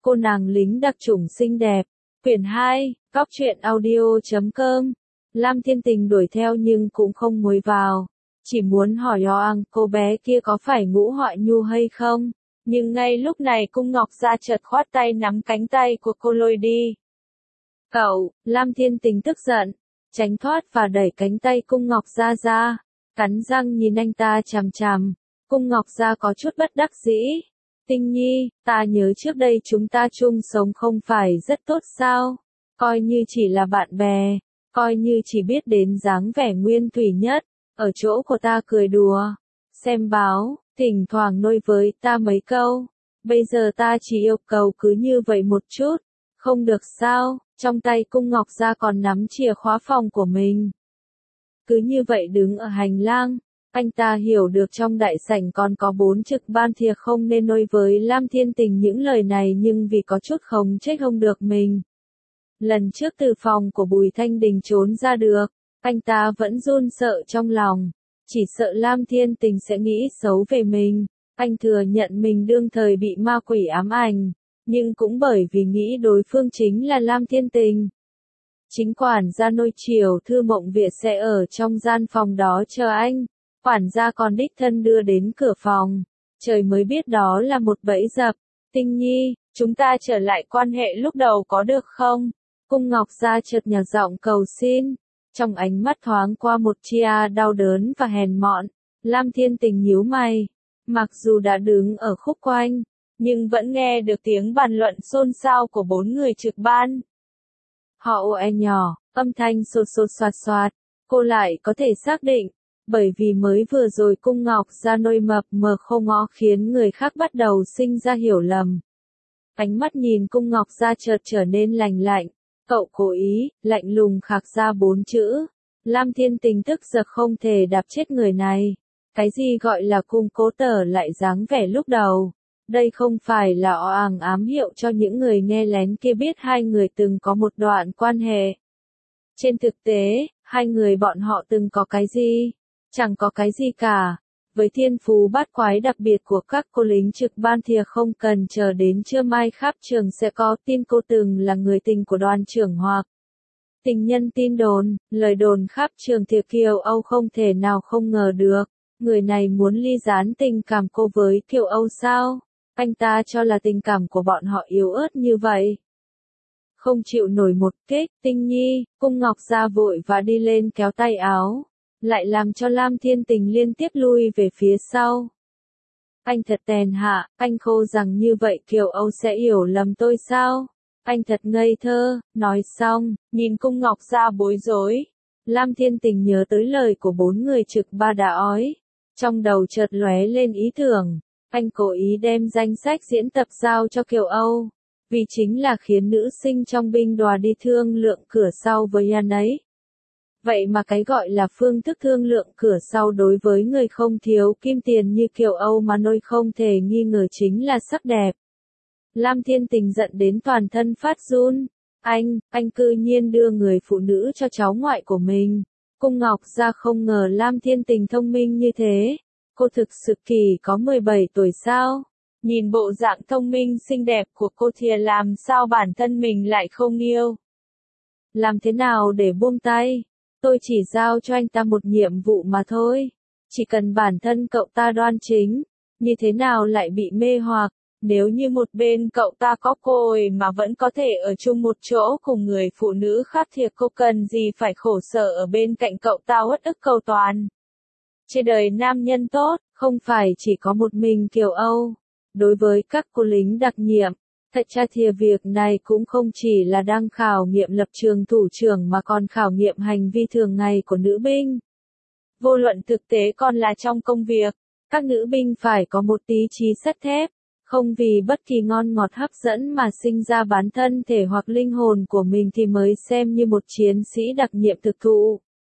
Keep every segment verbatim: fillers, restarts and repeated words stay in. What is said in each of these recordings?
Cô nàng lính đặc chủng xinh đẹp. Quyển hai, Góc truyện audio chấm com. Lam Thiên Tình đuổi theo nhưng cũng không nguôi vào. Chỉ muốn hỏi Oang cô bé kia có phải Ngũ Họa Nhu hay không. Nhưng ngay lúc này Cung Ngọc Gia chợt khoát tay nắm cánh tay của cô lôi đi. Cậu, Lam Thiên Tình tức giận, tránh thoát và đẩy cánh tay Cung Ngọc Gia ra, cắn răng nhìn anh ta chằm chằm. Cung Ngọc Gia có chút bất đắc dĩ. Tình Nhi, ta nhớ trước đây chúng ta chung sống không phải rất tốt sao? Coi như chỉ là bạn bè, coi như chỉ biết đến dáng vẻ nguyên thủy nhất, ở chỗ của ta cười đùa, xem báo, thỉnh thoảng nôi với ta mấy câu. Bây giờ ta chỉ yêu cầu cứ như vậy một chút, không được sao? Trong tay Cung Ngọc Gia còn nắm chìa khóa phòng của mình. Cứ như vậy đứng ở hành lang, anh ta hiểu được trong đại sảnh còn có bốn trực ban thìa không nên nói với Lam Thiên Tình những lời này nhưng vì có chút không trách không được mình. Lần trước từ phòng của Bùi Thanh Đình trốn ra được, anh ta vẫn run sợ trong lòng, chỉ sợ Lam Thiên Tình sẽ nghĩ xấu về mình. Anh thừa nhận mình đương thời bị ma quỷ ám ảnh, nhưng cũng bởi vì nghĩ đối phương chính là Lam Thiên Tình. Chính quản gia nôi chiều Thư Mộng Việt sẽ ở trong gian phòng đó chờ anh. Quản gia còn đích thân đưa đến cửa phòng. Trời mới biết đó là một bẫy dập. Tình Nhi, chúng ta trở lại quan hệ lúc đầu có được không? Cung Ngọc Gia chợt nhỏ giọng cầu xin. Trong ánh mắt thoáng qua một tia đau đớn và hèn mọn. Lam Thiên Tình nhíu mày. Mặc dù đã đứng ở khúc quanh, nhưng vẫn nghe được tiếng bàn luận xôn xao của bốn người trực ban. Họ ồ nhỏ, âm thanh sột sột soạt soạt. Cô lại có thể xác định. Bởi vì mới vừa rồi Cung Ngọc Gia nôi mập mờ không ngó khiến người khác bắt đầu sinh ra hiểu lầm. Ánh mắt nhìn Cung Ngọc Gia chợt trở nên lạnh lạnh. Cậu cố ý, lạnh lùng khạc ra bốn chữ. Lam Thiên Tình tức giật không thể đạp chết người này. Cái gì gọi là cung cố tở lại dáng vẻ lúc đầu. Đây không phải là oàng ám hiệu cho những người nghe lén kia biết hai người từng có một đoạn quan hệ. Trên thực tế, hai người bọn họ từng có cái gì? Chẳng có cái gì cả. Với thiên phú bát quái đặc biệt của các cô lính trực ban thìa không cần chờ đến trưa mai khắp trường sẽ có tin cô từng là người tình của đoàn trưởng hoặc tình nhân. Tin đồn, lời đồn khắp trường thìa Kiều Âu không thể nào không ngờ được. Người này muốn ly gián tình cảm cô với Kiều Âu sao? Anh ta cho là tình cảm của bọn họ yếu ớt như vậy. Không chịu nổi một kích. Tình Nhi, Cung Ngọc Gia vội và đi lên kéo tay áo. Lại làm cho Lam Thiên Tình liên tiếp lui về phía sau. Anh thật tèn hạ, anh khô rằng như vậy Kiều Âu sẽ hiểu lầm tôi sao? Anh thật ngây thơ. Nói xong, nhìn Cung Ngọc Gia bối rối. Lam Thiên Tình nhớ tới lời của bốn người trực ba đã ói. Trong đầu chợt lóe lên ý tưởng. Anh cố ý đem danh sách diễn tập giao cho Kiều Âu. Vì chính là khiến nữ sinh trong binh đoàn đi thương lượng cửa sau với anh ấy. Vậy mà cái gọi là phương thức thương lượng cửa sau đối với người không thiếu kim tiền như Kiều Âu mà nôi không thể nghi ngờ chính là sắc đẹp. Lam Thiên Tình giận đến toàn thân phát run. Anh, anh cư nhiên đưa người phụ nữ cho cháu ngoại của mình. Cung Ngọc Gia không ngờ Lam Thiên Tình thông minh như thế. Cô thực sự kỳ có mười bảy tuổi sao? Nhìn bộ dạng thông minh xinh đẹp của cô thì làm sao bản thân mình lại không yêu? Làm thế nào để buông tay? Tôi chỉ giao cho anh ta một nhiệm vụ mà thôi. Chỉ cần bản thân cậu ta đoan chính, như thế nào lại bị mê hoặc, nếu như một bên cậu ta có côi mà vẫn có thể ở chung một chỗ cùng người phụ nữ khác thì cô cần gì phải khổ sở ở bên cạnh cậu ta uất ức cầu toàn. Trên đời nam nhân tốt, không phải chỉ có một mình Kiều Âu. Đối với các cô lính đặc nhiệm, thật ra thì việc này cũng không chỉ là đang khảo nghiệm lập trường thủ trưởng mà còn khảo nghiệm hành vi thường ngày của nữ binh. Vô luận thực tế còn là trong công việc, các nữ binh phải có một ý chí sắt thép, không vì bất kỳ ngon ngọt hấp dẫn mà sinh ra bán thân thể hoặc linh hồn của mình thì mới xem như một chiến sĩ đặc nhiệm thực thụ.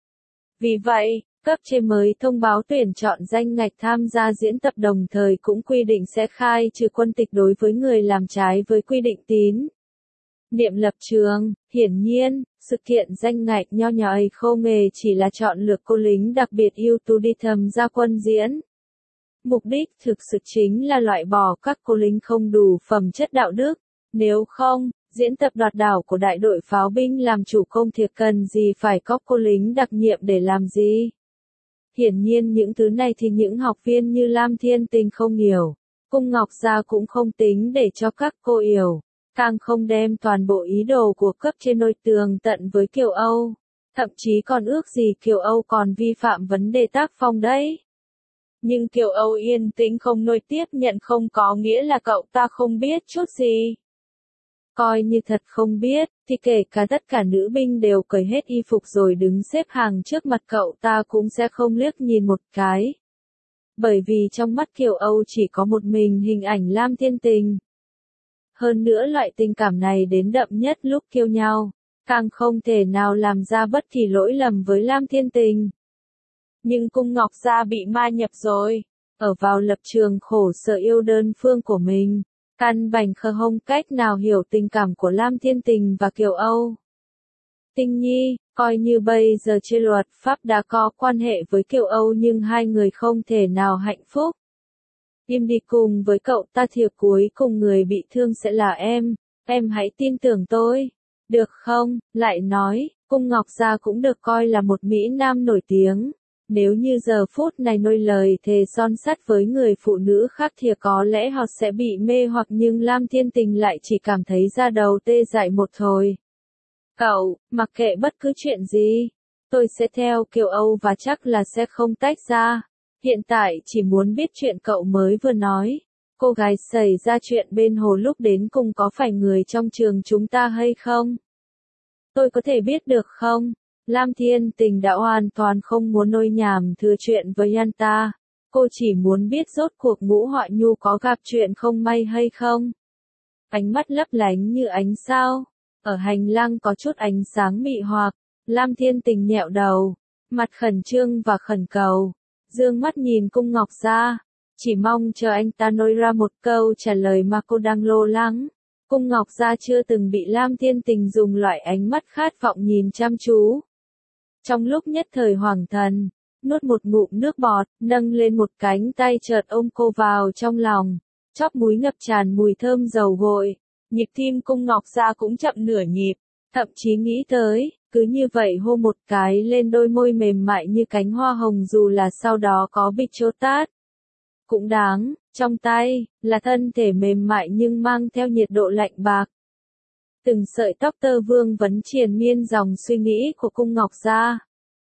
Vì vậy, cấp trên mới thông báo tuyển chọn danh ngạch tham gia diễn tập đồng thời cũng quy định sẽ khai trừ quân tịch đối với người làm trái với quy định tín niệm lập trường. Hiển nhiên, sự kiện danh ngạch nho nhỏ ấy không hề chỉ là chọn lựa cô lính đặc biệt ưu tú đi tham gia quân diễn. Mục đích thực sự chính là loại bỏ các cô lính không đủ phẩm chất đạo đức, Nếu không, diễn tập đoạt đảo của đại đội pháo binh làm chủ công thiệt cần gì phải có cô lính đặc nhiệm để làm gì. Hiển nhiên những thứ này thì những học viên như Lam Thiên Tình không hiểu. Cung Ngọc Gia cũng không tính để cho các cô hiểu. Càng không đem toàn bộ ý đồ của cấp trên nôi tường tận với Kiều Âu. Thậm chí còn ước gì Kiều Âu còn vi phạm vấn đề tác phong đấy. Nhưng Kiều Âu yên tĩnh không nôi tiếp nhận không có nghĩa là cậu ta không biết chút gì. Coi như thật không biết, thì kể cả tất cả nữ binh đều cởi hết y phục rồi đứng xếp hàng trước mặt cậu ta cũng sẽ không liếc nhìn một cái. Bởi vì trong mắt Kiều Âu chỉ có một mình hình ảnh Lam Thiên Tình. Hơn nữa loại tình cảm này đến đậm nhất lúc kêu nhau, càng không thể nào làm ra bất kỳ lỗi lầm với Lam Thiên Tình. Nhưng Cung Ngọc Gia bị ma nhập rồi, ở vào lập trường khổ sở yêu đơn phương của mình, căn bản không cách nào hiểu tình cảm của Lam Thiên Tình và Kiều Âu. Tình nhi, coi như bây giờ trên luật pháp đã có quan hệ với Kiều Âu nhưng hai người không thể nào hạnh phúc. Im đi cùng với cậu ta thì cuối cùng người bị thương sẽ là em, em hãy tin tưởng tôi, được không? Lại nói, Cung Ngọc Gia cũng được coi là một Mỹ Nam nổi tiếng. Nếu như giờ phút này nôi lời thề son sắt với người phụ nữ khác thì có lẽ họ sẽ bị mê hoặc nhưng Lam Thiên Tình lại chỉ cảm thấy da đầu tê dại một hồi. Cậu, mặc kệ bất cứ chuyện gì, tôi sẽ theo Kiều Âu và chắc là sẽ không tách ra. Hiện tại chỉ muốn biết chuyện cậu mới vừa nói. Cô gái xảy ra chuyện bên hồ lúc đến cùng có phải người trong trường chúng ta hay không? Tôi có thể biết được không? Lam Thiên Tình đã hoàn toàn không muốn nôi nhảm thừa chuyện với Yanta. Cô chỉ muốn biết rốt cuộc Ngũ Họa Nhu có gặp chuyện không may hay không. Ánh mắt lấp lánh như ánh sao. Ở hành lang có chút ánh sáng mị hoặc. Lam Thiên Tình nhẹo đầu. Mặt khẩn trương và khẩn cầu. Dương mắt nhìn Cung Ngọc Gia. Chỉ mong chờ anh ta nói ra một câu trả lời mà cô đang lo lắng. Cung Ngọc Gia chưa từng bị Lam Thiên Tình dùng loại ánh mắt khát vọng nhìn chăm chú. Trong lúc nhất thời hoàng thần, nuốt một ngụm nước bọt, nâng lên một cánh tay chợt ôm cô vào trong lòng, chóp mũi ngập tràn mùi thơm dầu gội, nhịp tim Cung Ngọc Gia cũng chậm nửa nhịp, thậm chí nghĩ tới, cứ như vậy hôn một cái lên đôi môi mềm mại như cánh hoa hồng dù là sau đó có bị chốt tát. Cũng đáng, trong tay, là thân thể mềm mại nhưng mang theo nhiệt độ lạnh bạc. Từng sợi tóc tơ vương vấn triền miên dòng suy nghĩ của Cung Ngọc Gia.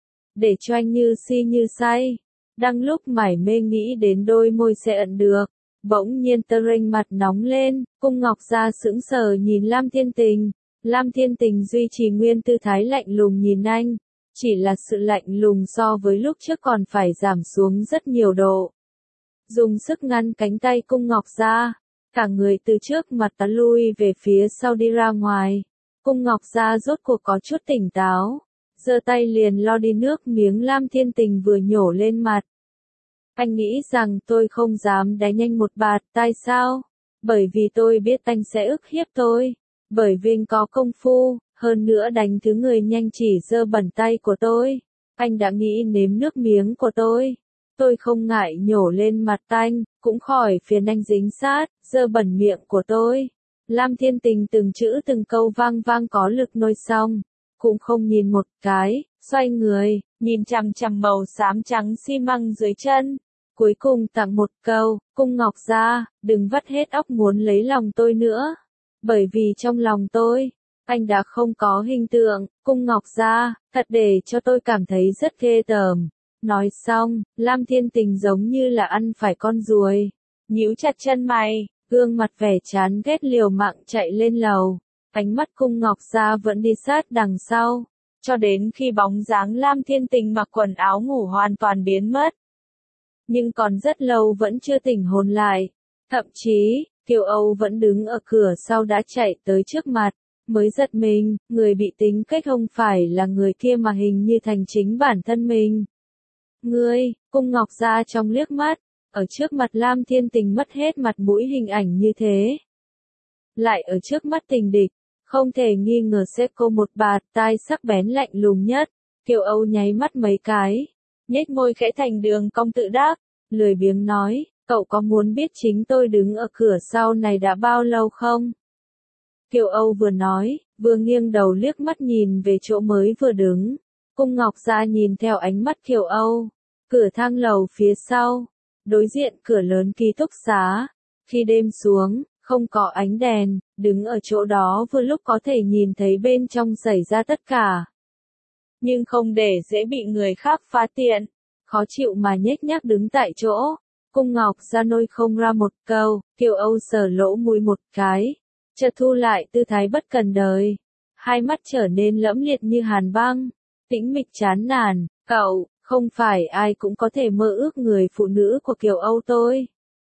Để cho anh như si như say. Đang lúc mải mê nghĩ đến đôi môi sẽ ẩn được. Bỗng nhiên tơ rênh mặt nóng lên. Cung Ngọc Gia sững sờ nhìn Lam Thiên Tình. Lam Thiên Tình duy trì nguyên tư thái lạnh lùng nhìn anh. Chỉ là sự lạnh lùng so với lúc trước còn phải giảm xuống rất nhiều độ. Dùng sức ngăn cánh tay Cung Ngọc Gia. Cả người từ trước mặt ta lui về phía sau đi ra ngoài. Cung Ngọc Gia rốt cuộc có chút tỉnh táo. Giơ tay liền lo đi nước miếng Lam Thiên Tình vừa nhổ lên mặt. Anh nghĩ rằng tôi không dám đánh anh một bạt tay sao? Bởi vì tôi biết anh sẽ ức hiếp tôi. Bởi vì anh có công phu, hơn nữa đánh thứ người nhanh chỉ giơ bẩn tay của tôi. Anh đã nghĩ nếm nước miếng của tôi. Tôi không ngại nhổ lên mặt anh, cũng khỏi phiền anh dính sát, dơ bẩn miệng của tôi. Lam Thiên Tình từng chữ từng câu vang vang có lực nôi xong, cũng không nhìn một cái, xoay người, nhìn chằm chằm màu xám trắng xi măng dưới chân. Cuối cùng tặng một câu, Cung Ngọc Gia, đừng vắt hết óc muốn lấy lòng tôi nữa. Bởi vì trong lòng tôi, anh đã không có hình tượng, Cung Ngọc Gia, thật để cho tôi cảm thấy rất ghê tởm. Nói xong, Lam Thiên Tình giống như là ăn phải con ruồi. Nhíu chặt chân mày, gương mặt vẻ chán ghét liều mạng chạy lên lầu. Ánh mắt Cung Ngọc Gia vẫn đi sát đằng sau. Cho đến khi bóng dáng Lam Thiên Tình mặc quần áo ngủ hoàn toàn biến mất. Nhưng còn rất lâu vẫn chưa tỉnh hồn lại. Thậm chí, Kiều Âu vẫn đứng ở cửa sau đã chạy tới trước mặt. Mới giật mình, người bị tính cách không phải là người kia mà hình như thành chính bản thân mình. Ngươi, Cung Ngọc Gia trong liếc mắt, ở trước mặt Lam Thiên Tình mất hết mặt mũi hình ảnh như thế. Lại ở trước mắt tình địch, không thể nghi ngờ sẽ cô một bạt tai sắc bén lạnh lùng nhất. Kiều Âu nháy mắt mấy cái, nhếch môi khẽ thành đường cong tự đắc, lười biếng nói, cậu có muốn biết chính tôi đứng ở cửa sau này đã bao lâu không? Kiều Âu vừa nói, vừa nghiêng đầu liếc mắt nhìn về chỗ mới vừa đứng. Cung Ngọc Gia nhìn theo ánh mắt Kiều Âu. Cửa thang lầu phía sau, đối diện cửa lớn ký túc xá. Khi đêm xuống, không có ánh đèn, đứng ở chỗ đó vừa lúc có thể nhìn thấy bên trong xảy ra tất cả. Nhưng không để dễ bị người khác phá tiện, khó chịu mà nhếch nhác đứng tại chỗ. Cung Ngọc Gia nôi không ra một câu, Kiều Âu sờ lỗ mũi một cái, chợt thu lại tư thái bất cần đời. Hai mắt trở nên lẫm liệt như hàn băng, tĩnh mịch chán nản, cậu, không phải ai cũng có thể mơ ước người phụ nữ của Kiều Âu tôi.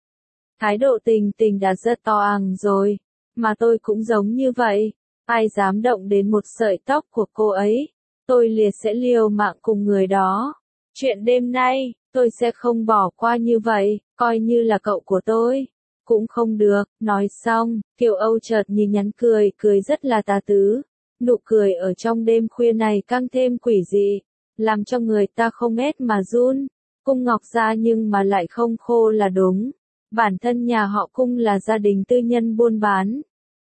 Thái độ Tình Tình đã rất to àng rồi, mà tôi cũng giống như vậy, ai dám động đến một sợi tóc của cô ấy, tôi liệt sẽ liều mạng cùng người đó. Chuyện đêm nay, tôi sẽ không bỏ qua như vậy, coi như là cậu của tôi. Cũng không được, nói xong, Kiều Âu chợt nhìn nhắn cười, cười rất là tà tứ. Nụ cười ở trong đêm khuya này càng thêm quỷ dị, làm cho người ta không rét mà run. Cung Ngọc Gia nhưng mà lại không khô là đúng. Bản thân nhà họ Cung là gia đình tư nhân buôn bán.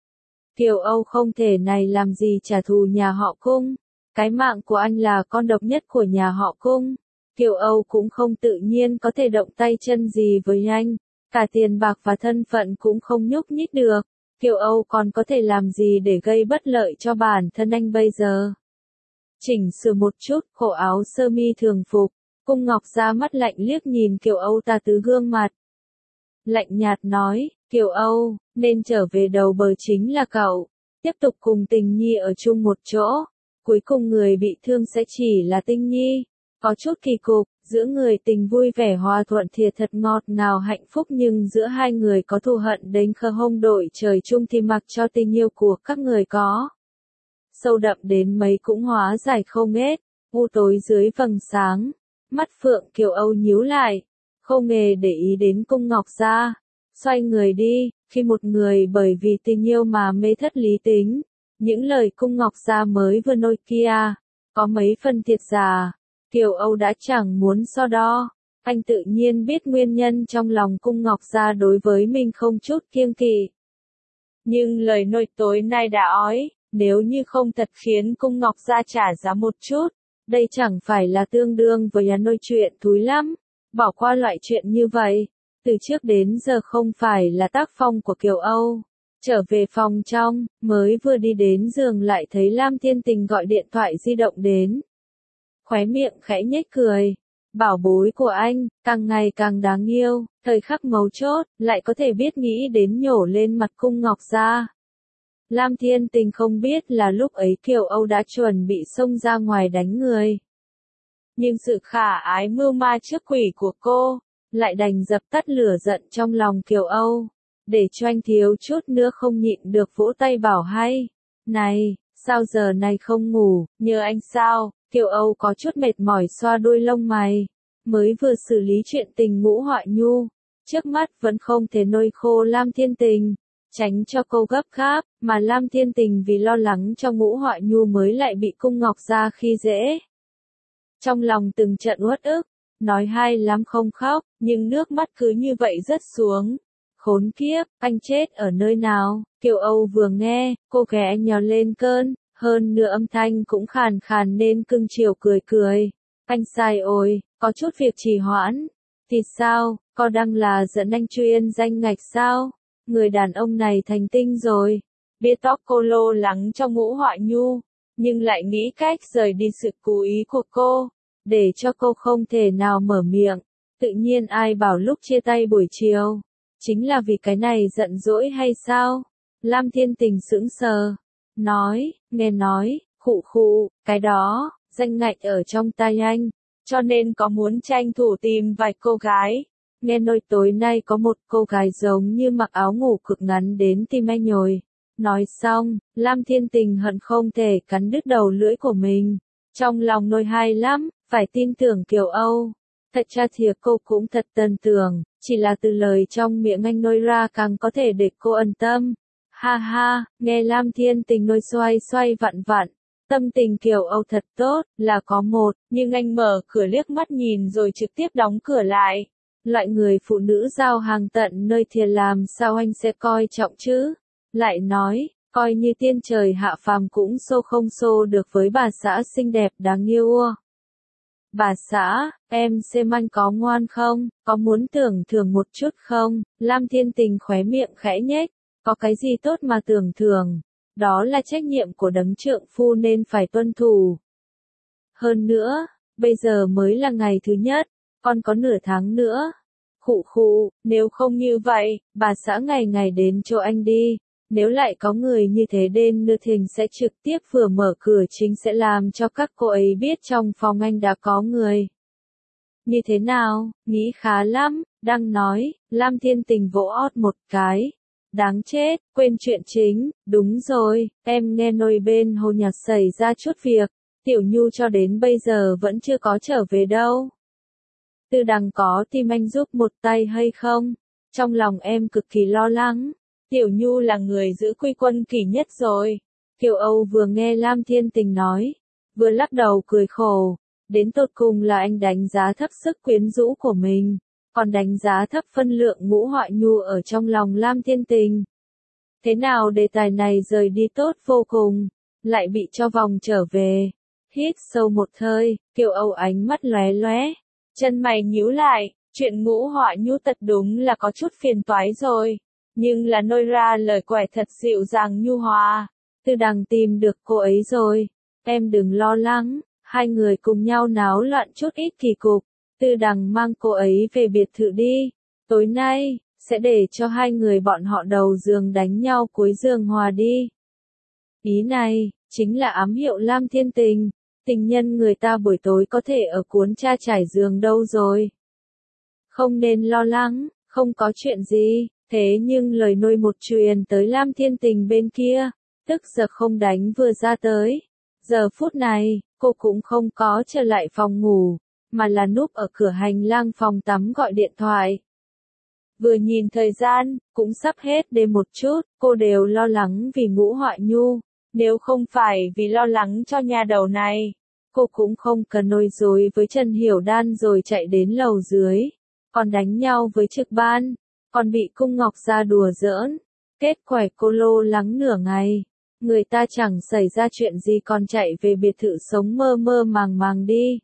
Kiều Âu không thể này làm gì trả thù nhà họ Cung. Cái mạng của anh là con độc nhất của nhà họ Cung. Kiều Âu cũng không tự nhiên có thể động tay chân gì với anh. Cả tiền bạc và thân phận cũng không nhúc nhích được. Kiều Âu còn có thể làm gì để gây bất lợi cho bản thân anh bây giờ? Chỉnh sửa một chút, cổ áo sơ mi thường phục. Cung Ngọc Gia mắt lạnh liếc nhìn Kiều Âu ta tứ gương mặt. Lạnh nhạt nói, Kiều Âu, nên trở về đầu bờ chính là cậu. Tiếp tục cùng Tình Nhi ở chung một chỗ. Cuối cùng người bị thương sẽ chỉ là Tinh Nhi. Có chút kỳ cục, giữa người tình vui vẻ hòa thuận thiệt thật ngọt ngào hạnh phúc, nhưng giữa hai người có thù hận đến khờ hông đội trời chung thì mặc cho tình yêu của các người có. Sâu đậm đến mấy cũng hóa giải không hết, u tối dưới vầng sáng. Mắt Phượng Kiều Âu nhíu lại, không hề để ý đến Cung Ngọc Gia. Xoay người đi, khi một người bởi vì tình yêu mà mê thất lý tính. Những lời Cung Ngọc Gia mới vừa nói kia, có mấy phần thiệt giả. Kiều Âu đã chẳng muốn so đo. Anh tự nhiên biết nguyên nhân trong lòng Cung Ngọc Gia đối với mình không chút kiêng kỵ. Nhưng lời nói tối nay đã ói, nếu như không thật khiến Cung Ngọc Gia trả giá một chút, đây chẳng phải là tương đương với là nói chuyện thúi lắm. Bỏ qua loại chuyện như vậy, từ trước đến giờ không phải là tác phong của Kiều Âu. Trở về phòng trong, mới vừa đi đến giường lại thấy Lam Thiên Tình gọi điện thoại di động đến. Khóe miệng khẽ nhếch cười. Bảo bối của anh, càng ngày càng đáng yêu, thời khắc mấu chốt, lại có thể biết nghĩ đến nhổ lên mặt Cung Ngọc Gia. Lam Thiên Tình không biết là lúc ấy Kiều Âu đã chuẩn bị xông ra ngoài đánh người. Nhưng sự khả ái mưu ma trước quỷ của cô, lại đành dập tắt lửa giận trong lòng Kiều Âu. Để cho anh thiếu chút nữa không nhịn được vỗ tay bảo hay. Này, sao giờ này không ngủ, nhờ anh sao? Kiều Âu có chút mệt mỏi xoa đôi lông mày. Mới vừa xử lý chuyện tình Ngũ Họa Nhu. Trước mắt vẫn không thể nôi khô Lam Thiên Tình. Tránh cho cô gấp gáp, mà Lam Thiên Tình vì lo lắng cho Ngũ Họa Nhu mới lại bị Cung Ngọc Gia khi dễ. Trong lòng từng trận uất ức, nói hay lắm không khóc, nhưng nước mắt cứ như vậy rớt xuống. Khốn kiếp, anh chết ở nơi nào? Kiều Âu vừa nghe, cô ghé nhào lên cơn, hơn nữa âm thanh cũng khàn khàn nên cưng chiều cười cười. Anh sai ôi, có chút việc trì hoãn. Thì sao, có đang là dẫn anh chuyên danh ngạch sao? Người đàn ông này thành tinh rồi. Biết tóc cô lo lắng cho Ngũ Họa Nhu, nhưng lại nghĩ cách rời đi sự cố ý của cô, để cho cô không thể nào mở miệng. Tự nhiên ai bảo lúc chia tay buổi chiều, chính là vì cái này giận dỗi hay sao? Lam Thiên Tình sững sờ, nói, nghe nói, khụ khụ, cái đó, danh ngạch ở trong tay anh, cho nên có muốn tranh thủ tìm vài cô gái. Nghe nói tối nay có một cô gái giống như mặc áo ngủ cực ngắn đến tìm anh nhồi. Nói xong, Lam Thiên Tình hận không thể cắn đứt đầu lưỡi của mình. Trong lòng nôi hay lắm, phải tin tưởng Kiều Âu. Thật ra thiệt cô cũng thật tân tưởng, chỉ là từ lời trong miệng anh nôi ra càng có thể để cô ẩn tâm. Ha ha, nghe Lam Thiên Tình nôi xoay xoay vặn vặn. Tâm tình Kiều Âu thật tốt, là có một, nhưng anh mở cửa liếc mắt nhìn rồi trực tiếp đóng cửa lại. Loại người phụ nữ giao hàng tận nơi thiệt làm sao anh sẽ coi trọng chứ? Lại nói, Coi như tiên trời hạ phàm cũng xô không xô được với bà xã xinh đẹp đáng yêu. Bà xã, em xem anh có ngoan không, có muốn tưởng thưởng một chút không? Lam Thiên Tình khóe miệng khẽ nhếch, có cái gì tốt mà tưởng thưởng, đó là trách nhiệm của đấng trượng phu nên phải tuân thủ. Hơn nữa, bây giờ mới là ngày thứ nhất, còn có nửa tháng nữa. Khụ khụ, nếu không như vậy, bà xã ngày ngày đến chỗ anh đi. Nếu lại có người như thế đến nữa thình sẽ trực tiếp vừa mở cửa chính sẽ làm cho các cô ấy biết trong phòng anh đã có người. Như thế nào, nghĩ khá lắm, đang nói, Lam Thiên Tình vỗ ót một cái. Đáng chết, quên chuyện chính, đúng rồi, em nghe nói bên Hồ Nhạc xảy ra chút việc, Tiểu Nhu cho đến bây giờ vẫn chưa có trở về đâu. Tư Đằng có tìm anh giúp một tay hay không? Trong lòng em cực kỳ lo lắng. Tiểu Nhu là người giữ quy quân kỷ nhất rồi. Kiều Âu vừa nghe Lam Thiên Tình nói, vừa lắc đầu cười khổ. Đến tột cùng là anh đánh giá thấp sức quyến rũ của mình, còn đánh giá thấp phân lượng Ngũ Họa Nhu ở trong lòng Lam Thiên Tình. Thế nào đề tài này rời đi tốt vô cùng, lại bị cho vòng trở về. Hít sâu một hơi, Kiều Âu ánh mắt lóe lóe, chân mày nhíu lại, chuyện Ngũ Họa Nhu thật đúng là có chút phiền toái rồi. Nhưng là nôi ra lời quẻ thật dịu dàng nhu hòa. Tư Đằng tìm được cô ấy rồi. Em đừng lo lắng, hai người cùng nhau náo loạn chút ít kỳ cục. Tư Đằng mang cô ấy về biệt thự đi. Tối nay, sẽ để cho hai người bọn họ đầu giường đánh nhau cuối giường hòa đi. Ý này, chính là ám hiệu Lam Thiên Tình. Tình nhân người ta buổi tối có thể ở cuốn cha trải giường đâu rồi. Không nên lo lắng, không có chuyện gì. Thế nhưng lời nôi một truyền tới Lam Thiên Tình bên kia, tức giật không đánh vừa ra tới. Giờ phút này, cô cũng không có trở lại phòng ngủ, mà là núp ở cửa hành lang phòng tắm gọi điện thoại. Vừa nhìn thời gian, cũng sắp hết đêm một chút, cô đều lo lắng vì Ngũ Họa Nhu. Nếu không phải vì lo lắng cho nhà đầu này, cô cũng không cần nôi dối với Trần Hiểu Đan rồi chạy đến lầu dưới, còn đánh nhau với Trực Ban. Còn bị Cung Ngọc Gia đùa giỡn, kết quả cô lo lắng nửa ngày, người ta chẳng xảy ra chuyện gì còn chạy về biệt thự sống mơ mơ màng màng đi.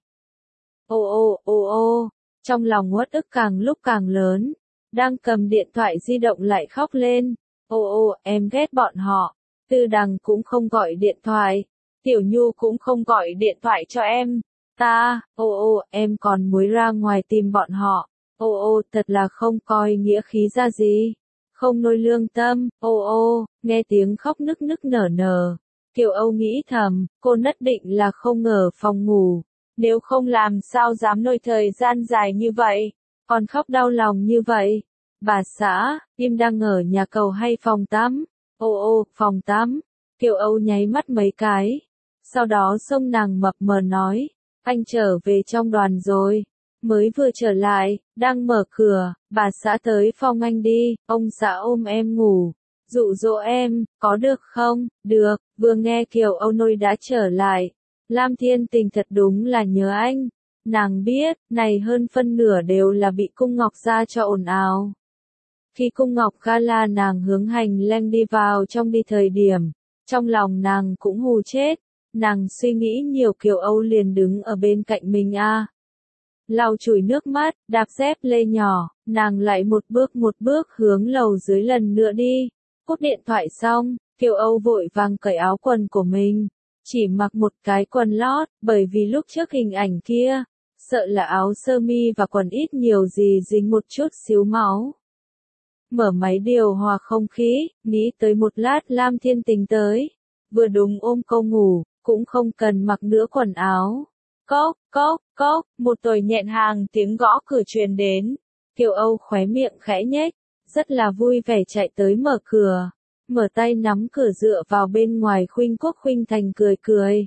Ô ô ô ô, trong lòng uất ức càng lúc càng lớn, đang cầm điện thoại di động lại khóc lên, ô ô em ghét bọn họ, Tư Đằng cũng không gọi điện thoại, Tiểu Nhu cũng không gọi điện thoại cho em, ta, ô ô em còn muốn ra ngoài tìm bọn họ. Ô ô thật là không coi nghĩa khí ra gì, không nôi lương tâm, ô ô, nghe tiếng khóc nức nức nở nở. Kiều Âu nghĩ thầm, cô nhất định là không ngờ phòng ngủ, nếu không làm sao dám nôi thời gian dài như vậy, còn khóc đau lòng như vậy. Bà xã, im đang ở nhà cầu hay phòng tắm? Ô ô, phòng tắm. Kiều Âu nháy mắt mấy cái, sau đó xông nàng mập mờ nói, anh trở về trong đoàn rồi. Mới vừa trở lại, đang mở cửa, bà xã tới phòng anh đi, ông xã ôm em ngủ, dụ dỗ em, có được không? Được, vừa nghe Kiều Âu nôi đã trở lại, Lam Thiên Tình thật đúng là nhớ anh, nàng biết, này hơn phân nửa đều là bị Cung Ngọc Gia cho ồn ào. Khi Cung Ngọc Gala nàng hướng hành lang đi vào trong đi thời điểm, trong lòng nàng cũng hù chết, nàng suy nghĩ nhiều Kiều Âu liền đứng ở bên cạnh mình a. À. Lau chùi nước mắt, đạp dép lê nhỏ, nàng lại một bước một bước hướng lầu dưới lần nữa đi. Cúp điện thoại xong, Kiều Âu vội vàng cởi áo quần của mình, chỉ mặc một cái quần lót, bởi vì lúc trước hình ảnh kia, sợ là áo sơ mi và quần ít nhiều gì dính một chút xíu máu. Mở máy điều hòa không khí, nghĩ tới một lát Lam Thiên Tình tới, vừa đúng ôm cô ngủ, cũng không cần mặc nữa quần áo. Cốc, cốc, cốc, một tồi nhẹn hàng tiếng gõ cửa truyền đến. Kiều Âu khóe miệng khẽ nhếch, rất là vui vẻ chạy tới mở cửa, mở tay nắm cửa dựa vào bên ngoài khuynh quốc khuynh thành cười cười.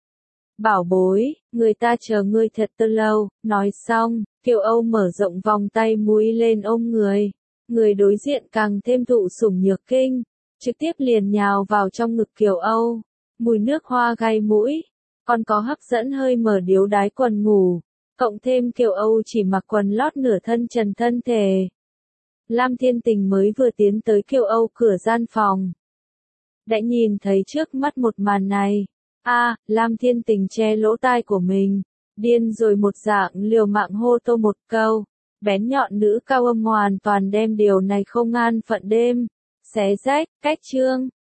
Bảo bối, người ta chờ ngươi thật tơ lâu, nói xong, Kiều Âu mở rộng vòng tay múi lên ôm người. Người đối diện càng thêm thụ sủng nhược kinh, trực tiếp liền nhào vào trong ngực Kiều Âu, mùi nước hoa gai mũi. Còn có hấp dẫn hơi mở điếu đái quần ngủ, cộng thêm Kiều Âu chỉ mặc quần lót nửa thân trần thân thể. Lam Thiên Tình mới vừa tiến tới Kiều Âu cửa gian phòng. đã nhìn thấy trước mắt một màn này. A, Lam Thiên Tình che lỗ tai của mình, điên rồi một dạng liều mạng hô tô một câu. Bén nhọn nữ cao âm hoàn toàn đem điều này không an phận đêm, xé rách, cách chương.